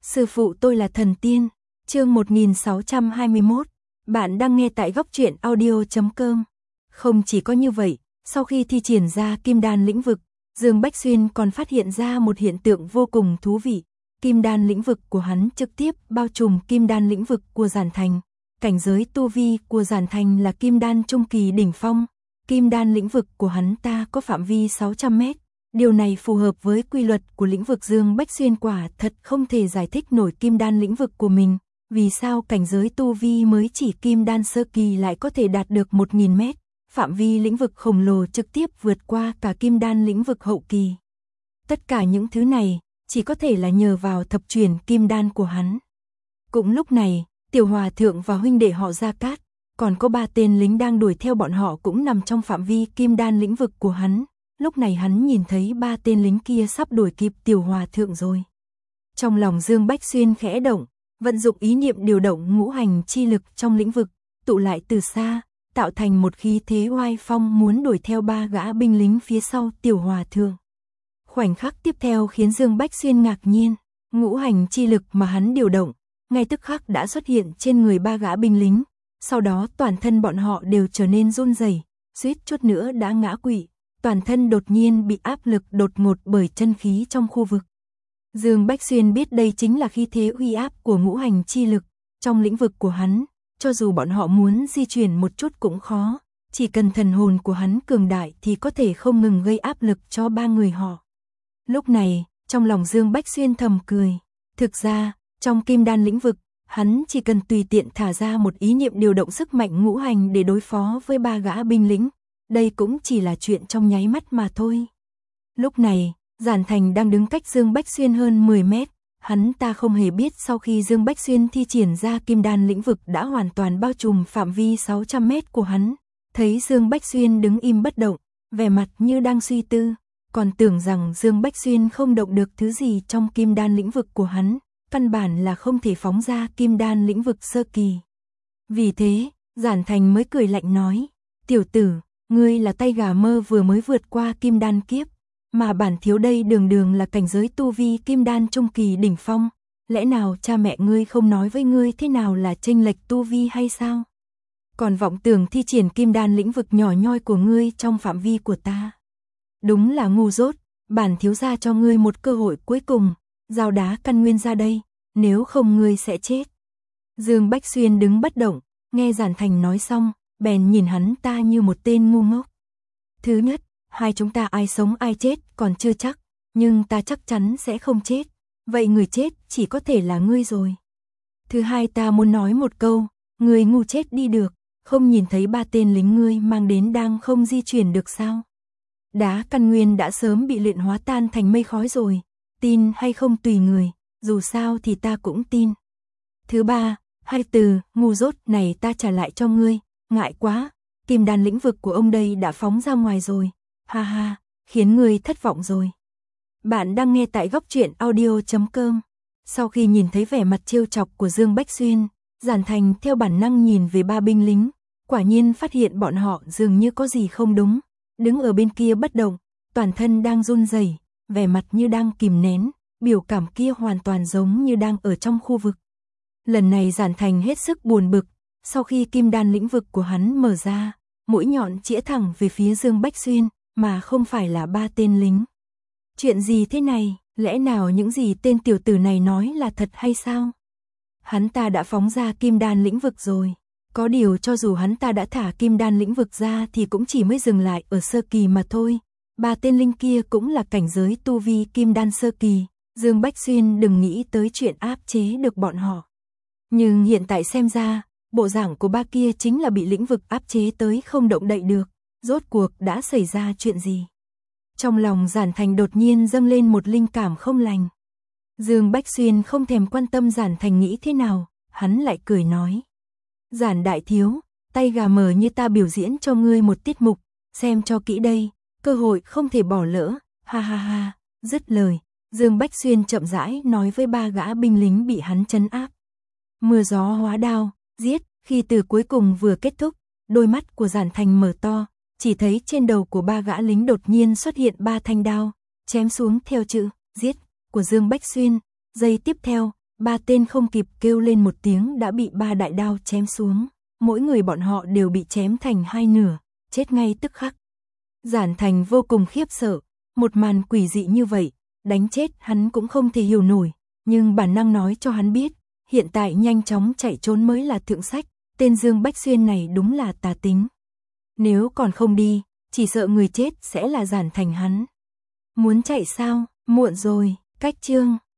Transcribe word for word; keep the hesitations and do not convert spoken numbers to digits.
Sư phụ tôi là thần tiên. Chương một nghìn sáu trăm hai mươi mốt. Bạn đang nghe tại góc truyện audio chấm com. Không chỉ có như vậy, sau khi thi triển ra kim đan lĩnh vực, Dương Bách Xuyên còn phát hiện ra một hiện tượng vô cùng thú vị. Kim đan lĩnh vực của hắn trực tiếp bao trùm kim đan lĩnh vực của Giản Thành. Cảnh giới tu vi của Giản Thành là kim đan trung kỳ đỉnh phong. Kim đan lĩnh vực của hắn ta có phạm vi sáu trăm mét. Điều này phù hợp với quy luật của lĩnh vực. Dương Bách Xuyên quả thật không thể giải thích nổi kim đan lĩnh vực của mình. Vì sao cảnh giới tu vi mới chỉ kim đan sơ kỳ lại có thể đạt được một nghìn mét, phạm vi lĩnh vực khổng lồ trực tiếp vượt qua cả kim đan lĩnh vực hậu kỳ. Tất cả những thứ này chỉ có thể là nhờ vào thập truyền kim đan của hắn. Cũng lúc này, Tiểu Hòa Thượng và huynh đệ họ Gia Cát, còn có ba tên lính đang đuổi theo bọn họ cũng nằm trong phạm vi kim đan lĩnh vực của hắn. Lúc này hắn nhìn thấy ba tên lính kia sắp đuổi kịp Tiểu Hòa Thượng rồi. Trong lòng Dương Bách Xuyên khẽ động, vận dụng ý niệm điều động ngũ hành chi lực trong lĩnh vực, tụ lại từ xa, tạo thành một khí thế oai phong muốn đuổi theo ba gã binh lính phía sau Tiểu Hòa Thượng. Khoảnh khắc tiếp theo khiến Dương Bách Xuyên ngạc nhiên, ngũ hành chi lực mà hắn điều động, ngay tức khắc đã xuất hiện trên người ba gã binh lính, sau đó toàn thân bọn họ đều trở nên run rẩy, suýt chút nữa đã ngã quỵ, toàn thân đột nhiên bị áp lực đột ngột bởi chân khí trong khu vực. Dương Bách Xuyên biết đây chính là khí thế uy áp của ngũ hành chi lực trong lĩnh vực của hắn, cho dù bọn họ muốn di chuyển một chút cũng khó, chỉ cần thần hồn của hắn cường đại thì có thể không ngừng gây áp lực cho ba người họ. Lúc này, trong lòng Dương Bách Xuyên thầm cười, thực ra, trong kim đan lĩnh vực, hắn chỉ cần tùy tiện thả ra một ý niệm điều động sức mạnh ngũ hành để đối phó với ba gã binh lính, đây cũng chỉ là chuyện trong nháy mắt mà thôi. Lúc này, Giản Thành đang đứng cách Dương Bách Xuyên hơn mười mét, hắn ta không hề biết sau khi Dương Bách Xuyên thi triển ra kim đan lĩnh vực đã hoàn toàn bao trùm phạm vi sáu trăm mét của hắn. Thấy Dương Bách Xuyên đứng im bất động, vẻ mặt như đang suy tư, còn tưởng rằng Dương Bách Xuyên không động được thứ gì trong kim đan lĩnh vực của hắn, căn bản là không thể phóng ra kim đan lĩnh vực sơ kỳ. Vì thế, Giản Thành mới cười lạnh nói, tiểu tử, ngươi là tay gà mơ vừa mới vượt qua kim đan kiếp, mà bản thiếu đây đường đường là cảnh giới tu vi kim đan trung kỳ đỉnh phong, lẽ nào cha mẹ ngươi không nói với ngươi thế nào là chênh lệch tu vi hay sao? Còn vọng tưởng thi triển kim đan lĩnh vực nhỏ nhoi của ngươi trong phạm vi của ta. Đúng là ngu dốt, bản thiếu gia cho ngươi một cơ hội cuối cùng, giao đá căn nguyên ra đây, nếu không ngươi sẽ chết. Dương Bách Xuyên đứng bất động, nghe Giản Thành nói xong, bèn nhìn hắn ta như một tên ngu ngốc. Thứ nhất, hai chúng ta ai sống ai chết còn chưa chắc, nhưng ta chắc chắn sẽ không chết, vậy người chết chỉ có thể là ngươi rồi. Thứ hai, ta muốn nói một câu, ngươi ngu chết đi được, không nhìn thấy ba tên lính ngươi mang đến đang không di chuyển được sao? Đá căn nguyên đã sớm bị luyện hóa tan thành mây khói rồi, tin hay không tùy người, dù sao thì ta cũng tin. Thứ ba, hai từ ngu dốt này ta trả lại cho ngươi, ngại quá, kim đan lĩnh vực của ông đây đã phóng ra ngoài rồi, ha ha, khiến ngươi thất vọng rồi. Bạn đang nghe tại góc truyện audio chấm com. Sau khi nhìn thấy vẻ mặt trêu chọc của Dương Bách Xuyên, Giản Thành theo bản năng nhìn về ba binh lính, quả nhiên phát hiện bọn họ dường như có gì không đúng, đứng ở bên kia bất động, toàn thân đang run rẩy, vẻ mặt như đang kìm nén, biểu cảm kia hoàn toàn giống như đang ở trong khu vực. Lần này Giản Thành hết sức buồn bực, sau khi kim đan lĩnh vực của hắn mở ra, mũi nhọn chĩa thẳng về phía Dương Bách Xuyên, mà không phải là ba tên lính. Chuyện gì thế này, lẽ nào những gì tên tiểu tử này nói là thật hay sao? Hắn ta đã phóng ra kim đan lĩnh vực rồi, có điều cho dù hắn ta đã thả kim đan lĩnh vực ra thì cũng chỉ mới dừng lại ở sơ kỳ mà thôi. Ba tên linh kia cũng là cảnh giới tu vi kim đan sơ kỳ, Dương Bách Xuyên đừng nghĩ tới chuyện áp chế được bọn họ. Nhưng hiện tại xem ra, bộ dạng của ba kia chính là bị lĩnh vực áp chế tới không động đậy được, rốt cuộc đã xảy ra chuyện gì? Trong lòng Giản Thành đột nhiên dâng lên một linh cảm không lành. Dương Bách Xuyên không thèm quan tâm Giản Thành nghĩ thế nào, hắn lại cười nói. Giản đại thiếu, tay gà mờ như ta biểu diễn cho ngươi một tiết mục, xem cho kỹ đây, cơ hội không thể bỏ lỡ, ha ha ha, dứt lời, Dương Bách Xuyên chậm rãi nói với ba gã binh lính bị hắn trấn áp. Mưa gió hóa đao, giết, khi từ cuối cùng vừa kết thúc, đôi mắt của Giản Thành mở to, chỉ thấy trên đầu của ba gã lính đột nhiên xuất hiện ba thanh đao, chém xuống theo chữ giết của Dương Bách Xuyên. Giây tiếp theo, Ba tên không kịp kêu lên một tiếng đã bị ba đại đao chém xuống, mỗi người bọn họ đều bị chém thành hai nửa, chết ngay tức khắc. Giản Thành vô cùng khiếp sợ, một màn quỷ dị như vậy, đánh chết hắn cũng không thể hiểu nổi, nhưng bản năng nói cho hắn biết, hiện tại nhanh chóng chạy trốn mới là thượng sách, tên Dương Bách Xuyên này đúng là tà tính. Nếu còn không đi, chỉ sợ người chết sẽ là Giản Thành hắn. Muốn chạy sao, muộn rồi, cách chương